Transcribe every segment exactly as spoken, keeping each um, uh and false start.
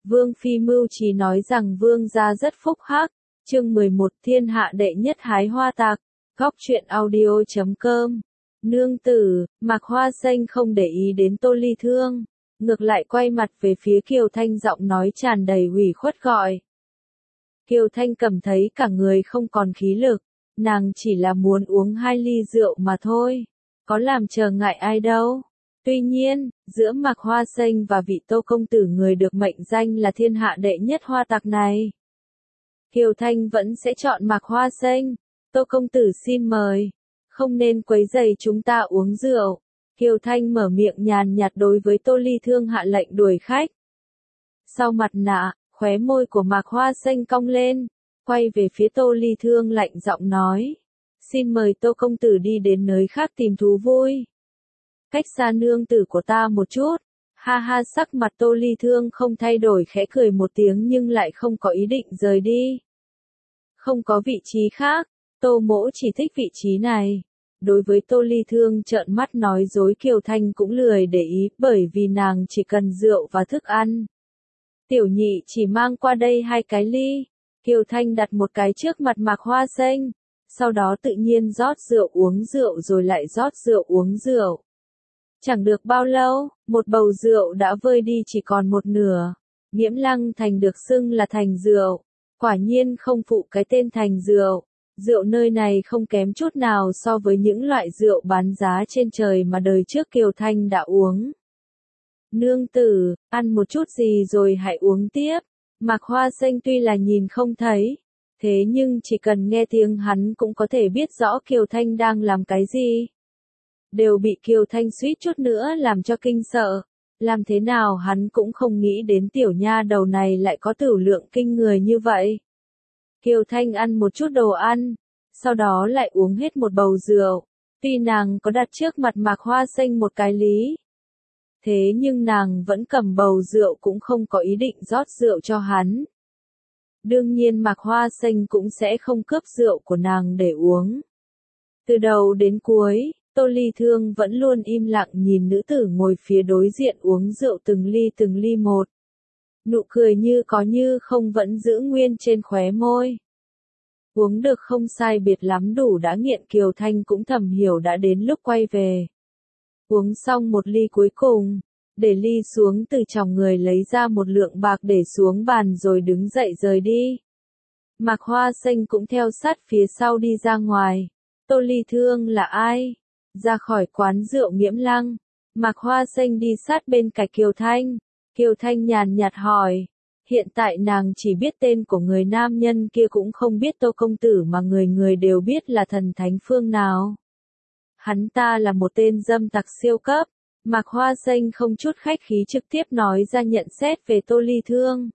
Vương Phi mưu trí nói rằng vương gia rất phúc hắc. Chương mười một Thiên hạ đệ nhất hái hoa tạc. Góc truyện audio chấm com. Nương tử, Mạc Hoa Xanh không để ý đến Tô Ly Thương, ngược lại quay mặt về phía Kiều Thanh, giọng nói tràn đầy ủy khuất gọi. Kiều Thanh cảm thấy cả người không còn khí lực, nàng chỉ là muốn uống hai ly rượu mà thôi, có làm chờ ngại ai đâu. Tuy nhiên, giữa Mạc Hoa Xanh và vị Tô công tử người được mệnh danh là thiên hạ đệ nhất hoa tạc này, Kiều Thanh vẫn sẽ chọn Mạc Hoa Xanh. Tô công tử xin mời, không nên quấy rầy chúng ta uống rượu. Kiều Thanh mở miệng nhàn nhạt đối với Tô Ly Thương hạ lệnh đuổi khách. Sau mặt nạ, khóe môi của Mạc Hoa Xanh cong lên, quay về phía Tô Ly Thương lạnh giọng nói. Xin mời Tô công tử đi đến nơi khác tìm thú vui. Cách xa nương tử của ta một chút. Ha ha, sắc mặt Tô Ly Thương không thay đổi, khẽ cười một tiếng nhưng lại không có ý định rời đi. Không có vị trí khác, Tô mỗ chỉ thích vị trí này. Đối với Tô Ly Thương trợn mắt nói dối, Kiều Thanh cũng lười để ý, bởi vì nàng chỉ cần rượu và thức ăn. Tiểu nhị chỉ mang qua đây hai cái ly. Kiều Thanh đặt một cái trước mặt Mạc Hoa Xanh, sau đó tự nhiên rót rượu uống rượu rồi lại rót rượu uống rượu. Chẳng được bao lâu, một bầu rượu đã vơi đi chỉ còn một nửa. Nghiễm Lăng Thành được xưng là thành rượu, quả nhiên không phụ cái tên thành rượu. Rượu nơi này không kém chút nào so với những loại rượu bán giá trên trời mà đời trước Kiều Thanh đã uống. Nương tử, ăn một chút gì rồi hãy uống tiếp. Mạc Hoa Xanh tuy là nhìn không thấy, thế nhưng chỉ cần nghe tiếng hắn cũng có thể biết rõ Kiều Thanh đang làm cái gì. Đều bị Kiều Thanh suýt chút nữa làm cho kinh sợ. Làm thế nào hắn cũng không nghĩ đến tiểu nha đầu này lại có tửu lượng kinh người như vậy. Kiều Thanh ăn một chút đồ ăn, sau đó lại uống hết một bầu rượu. Tuy nàng có đặt trước mặt Mạc Hoa Xanh một cái lý, thế nhưng nàng vẫn cầm bầu rượu cũng không có ý định rót rượu cho hắn. Đương nhiên Mạc Hoa Xanh cũng sẽ không cướp rượu của nàng để uống. Từ đầu đến cuối, Tô Ly Thương vẫn luôn im lặng nhìn nữ tử ngồi phía đối diện uống rượu từng ly từng ly một. Nụ cười như có như không vẫn giữ nguyên trên khóe môi. Uống được không sai biệt lắm đủ đã nghiện, Kiều Thanh cũng thầm hiểu đã đến lúc quay về. Uống xong một ly cuối cùng, để ly xuống từ trong người lấy ra một lượng bạc để xuống bàn rồi đứng dậy rời đi. Mạc Hoa Xanh cũng theo sát phía sau đi ra ngoài. Tô Ly Thương là ai? Ra khỏi quán rượu Nghiễm Lăng, Mạc Hoa Xanh đi sát bên cạnh Kiều Thanh. Kiều Thanh nhàn nhạt hỏi. Hiện tại nàng chỉ biết tên của người nam nhân kia, cũng không biết Tô công tử mà người người đều biết là thần thánh phương nào. Hắn ta là một tên dâm tặc siêu cấp. Mạc Hoa Xanh không chút khách khí trực tiếp nói ra nhận xét về Tô Ly Thương.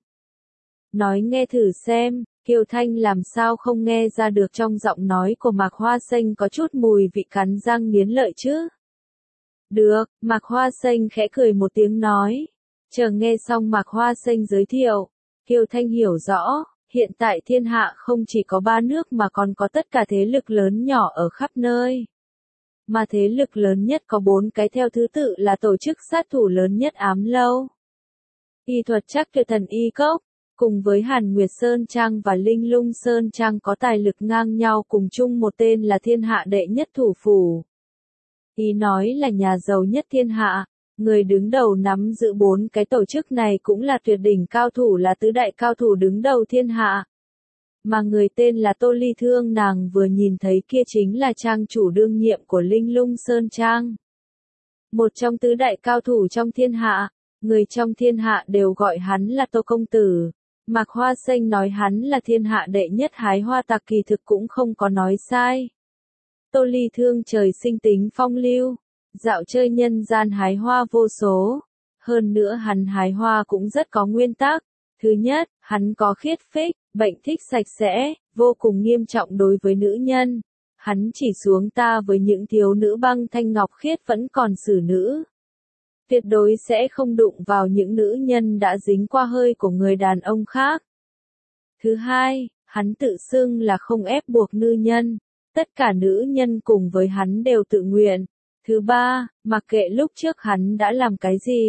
Nói nghe thử xem. Kiều Thanh làm sao không nghe ra được trong giọng nói của Mạc Hoa Xanh có chút mùi vị cắn răng nghiến lợi chứ? Được, Mạc Hoa Xanh khẽ cười một tiếng nói. Chờ nghe xong Mạc Hoa Xanh giới thiệu, Kiều Thanh hiểu rõ, hiện tại thiên hạ không chỉ có ba nước mà còn có tất cả thế lực lớn nhỏ ở khắp nơi. Mà thế lực lớn nhất có bốn cái theo thứ tự là tổ chức sát thủ lớn nhất Ám Lâu, Y thuật Trắc Tuyệt Thần Y Cốc, cùng với Hàn Nguyệt Sơn Trang và Linh Lung Sơn Trang có tài lực ngang nhau cùng chung một tên là thiên hạ đệ nhất thủ phủ. Ý nói là nhà giàu nhất thiên hạ, người đứng đầu nắm giữ bốn cái tổ chức này cũng là tuyệt đỉnh cao thủ, là tứ đại cao thủ đứng đầu thiên hạ. Mà người tên là Tô Ly Thương nàng vừa nhìn thấy kia chính là trang chủ đương nhiệm của Linh Lung Sơn Trang. Một trong tứ đại cao thủ trong thiên hạ, người trong thiên hạ đều gọi hắn là Tô công tử. Mạc Hoa Xanh nói hắn là thiên hạ đệ nhất hái hoa tạc kỳ thực cũng không có nói sai. Tô Ly Thương trời sinh tính phong lưu, dạo chơi nhân gian hái hoa vô số. Hơn nữa hắn hái hoa cũng rất có nguyên tắc. Thứ nhất, hắn có khiết phích, bệnh thích sạch sẽ, vô cùng nghiêm trọng đối với nữ nhân. Hắn chỉ xuống ta với những thiếu nữ băng thanh ngọc khiết vẫn còn xử nữ. Tuyệt đối sẽ không đụng vào những nữ nhân đã dính qua hơi của người đàn ông khác. Thứ hai, hắn tự xưng là không ép buộc nữ nhân. Tất cả nữ nhân cùng với hắn đều tự nguyện. Thứ ba, mặc kệ lúc trước hắn đã làm cái gì,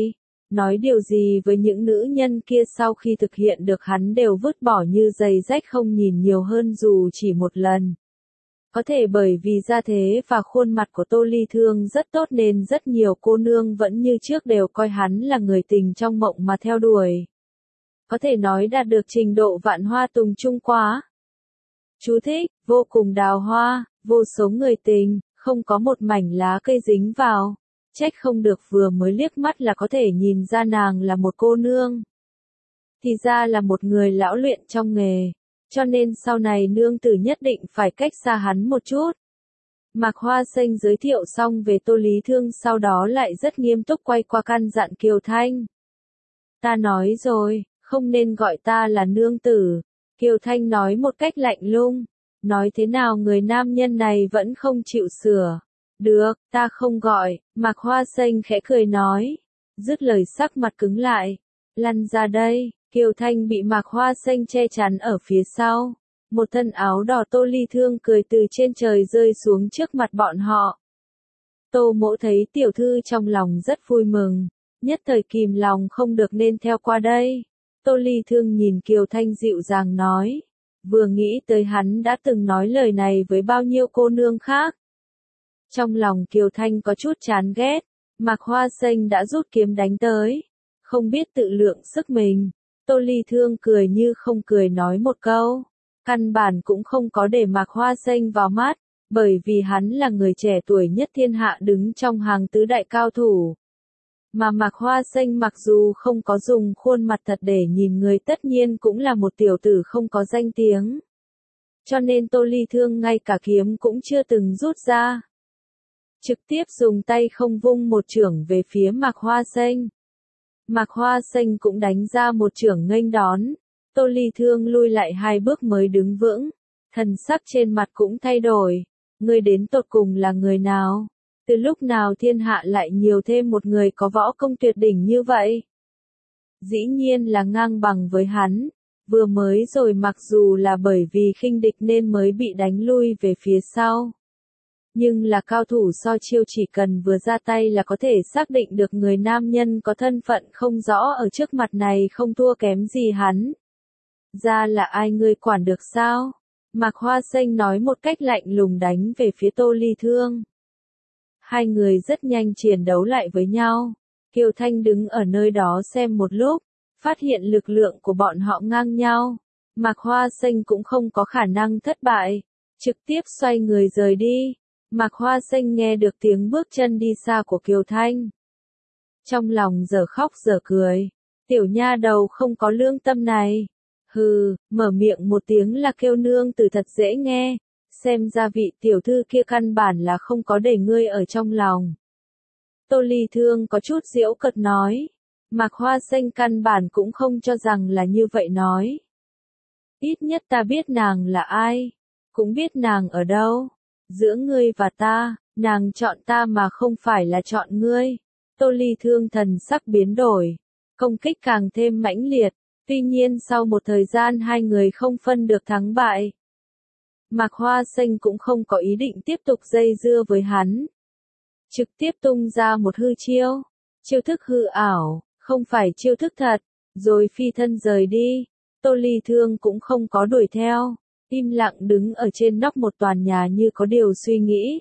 nói điều gì với những nữ nhân kia sau khi thực hiện được hắn đều vứt bỏ như giày rách không nhìn nhiều hơn dù chỉ một lần. Có thể bởi vì gia thế và khuôn mặt của Tô Ly Thương rất tốt nên rất nhiều cô nương vẫn như trước đều coi hắn là người tình trong mộng mà theo đuổi. Có thể nói đạt được trình độ vạn hoa tùng trung quá. Chú thích, vô cùng đào hoa, vô số người tình, không có một mảnh lá cây dính vào. Trách không được vừa mới liếc mắt là có thể nhìn ra nàng là một cô nương. Thì ra là một người lão luyện trong nghề. Cho nên sau này nương tử nhất định phải cách xa hắn một chút. Mạc Hoa Xanh giới thiệu xong về Tô Lý Thương sau đó lại rất nghiêm túc quay qua căn dặn Kiều Thanh. Ta nói rồi, không nên gọi ta là nương tử. Kiều Thanh nói một cách lạnh lùng. Nói thế nào người nam nhân này vẫn không chịu sửa. Được, ta không gọi, Mạc Hoa Xanh khẽ cười nói. Dứt lời sắc mặt cứng lại. Lăn ra đây, Kiều Thanh bị Mạc Hoa Xanh che chắn ở phía sau. Một thân áo đỏ Tô Ly Thương cười từ trên trời rơi xuống trước mặt bọn họ. Tô Mỗ thấy tiểu thư trong lòng rất vui mừng. Nhất thời kìm lòng không được nên theo qua đây. Tô Ly Thương nhìn Kiều Thanh dịu dàng nói. Vừa nghĩ tới hắn đã từng nói lời này với bao nhiêu cô nương khác. Trong lòng Kiều Thanh có chút chán ghét, Mạc Hoa Xanh đã rút kiếm đánh tới. Không biết tự lượng sức mình, Tô Ly Thương cười như không cười nói một câu. Căn bản cũng không có để Mạc Hoa Xanh vào mắt, bởi vì hắn là người trẻ tuổi nhất thiên hạ đứng trong hàng tứ đại cao thủ. Mà Mạc Hoa Xanh mặc dù không có dùng khuôn mặt thật để nhìn người tất nhiên cũng là một tiểu tử không có danh tiếng. Cho nên Tô Ly Thương ngay cả kiếm cũng chưa từng rút ra. Trực tiếp dùng tay không vung một chưởng về phía Mạc Hoa Xanh. Mạc Hoa Xanh cũng đánh ra một chưởng nghênh đón. Tô Ly Thương lui lại hai bước mới đứng vững. Thần sắc trên mặt cũng thay đổi. Người đến tột cùng là người nào? Từ lúc nào thiên hạ lại nhiều thêm một người có võ công tuyệt đỉnh như vậy? Dĩ nhiên là ngang bằng với hắn. Vừa mới rồi mặc dù là bởi vì khinh địch nên mới bị đánh lui về phía sau. Nhưng là cao thủ so chiêu chỉ cần vừa ra tay là có thể xác định được người nam nhân có thân phận không rõ ở trước mặt này không thua kém gì hắn. Ra là ai ngươi quản được sao? Mạc Hoa Xanh nói một cách lạnh lùng đánh về phía Tô Ly Thương. Hai người rất nhanh chiến đấu lại với nhau. Kiều Thanh đứng ở nơi đó xem một lúc, phát hiện lực lượng của bọn họ ngang nhau. Mạc Hoa Xanh cũng không có khả năng thất bại, trực tiếp xoay người rời đi. Mạc Hoa Xanh nghe được tiếng bước chân đi xa của Kiều Thanh. Trong lòng giờ khóc giờ cười, tiểu nha đầu không có lương tâm này. Hừ, mở miệng một tiếng là kêu nương tử thật dễ nghe, xem ra vị tiểu thư kia căn bản là không có để ngươi ở trong lòng. Tô Ly Thương có chút giễu cợt nói, Mạc Hoa Xanh căn bản cũng không cho rằng là như vậy nói. Ít nhất ta biết nàng là ai, cũng biết nàng ở đâu. Giữa ngươi và ta, nàng chọn ta mà không phải là chọn ngươi. Tô Ly Thương thần sắc biến đổi, công kích càng thêm mãnh liệt, tuy nhiên sau một thời gian hai người không phân được thắng bại. Mạc Hoa Xanh cũng không có ý định tiếp tục dây dưa với hắn. Trực tiếp tung ra một hư chiêu, chiêu thức hư ảo, không phải chiêu thức thật, rồi phi thân rời đi. Tô Ly Thương cũng không có đuổi theo. Im lặng đứng ở trên nóc một tòa nhà như có điều suy nghĩ.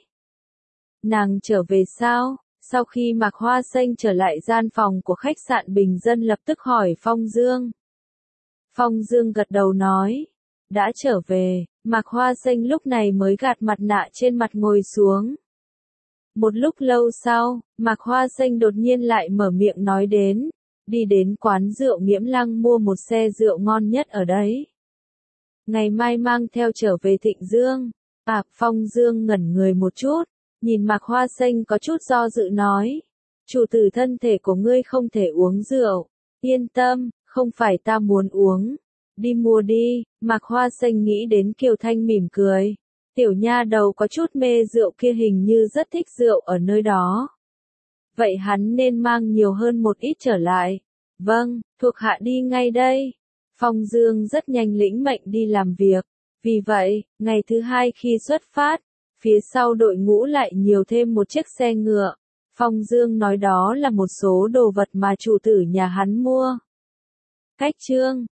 Nàng trở về sao? Sau khi Mạc Hoa Xanh trở lại gian phòng của khách sạn bình dân lập tức hỏi Phong Dương. Phong Dương gật đầu nói. Đã trở về, Mạc Hoa Xanh lúc này mới gạt mặt nạ trên mặt ngồi xuống. Một lúc lâu sau, Mạc Hoa Xanh đột nhiên lại mở miệng nói đến. Đi đến quán rượu Nghiễm Lăng mua một xe rượu ngon nhất ở đấy. Ngày mai mang theo trở về Thịnh Dương. À, Phong Dương ngẩn người một chút, nhìn Mạc Hoa Xanh có chút do dự nói. Chủ tử thân thể của ngươi không thể uống rượu. Yên tâm, không phải ta muốn uống. Đi mua đi, Mạc Hoa Xanh nghĩ đến Kiều Thanh mỉm cười. Tiểu nha đầu có chút mê rượu kia hình như rất thích rượu ở nơi đó. Vậy hắn nên mang nhiều hơn một ít trở lại. Vâng, thuộc hạ đi ngay đây. Phong Dương rất nhanh lĩnh mệnh đi làm việc. Vì vậy, ngày thứ hai khi xuất phát, phía sau đội ngũ lại nhiều thêm một chiếc xe ngựa. Phong Dương nói đó là một số đồ vật mà chủ tử nhà hắn mua. Cách chương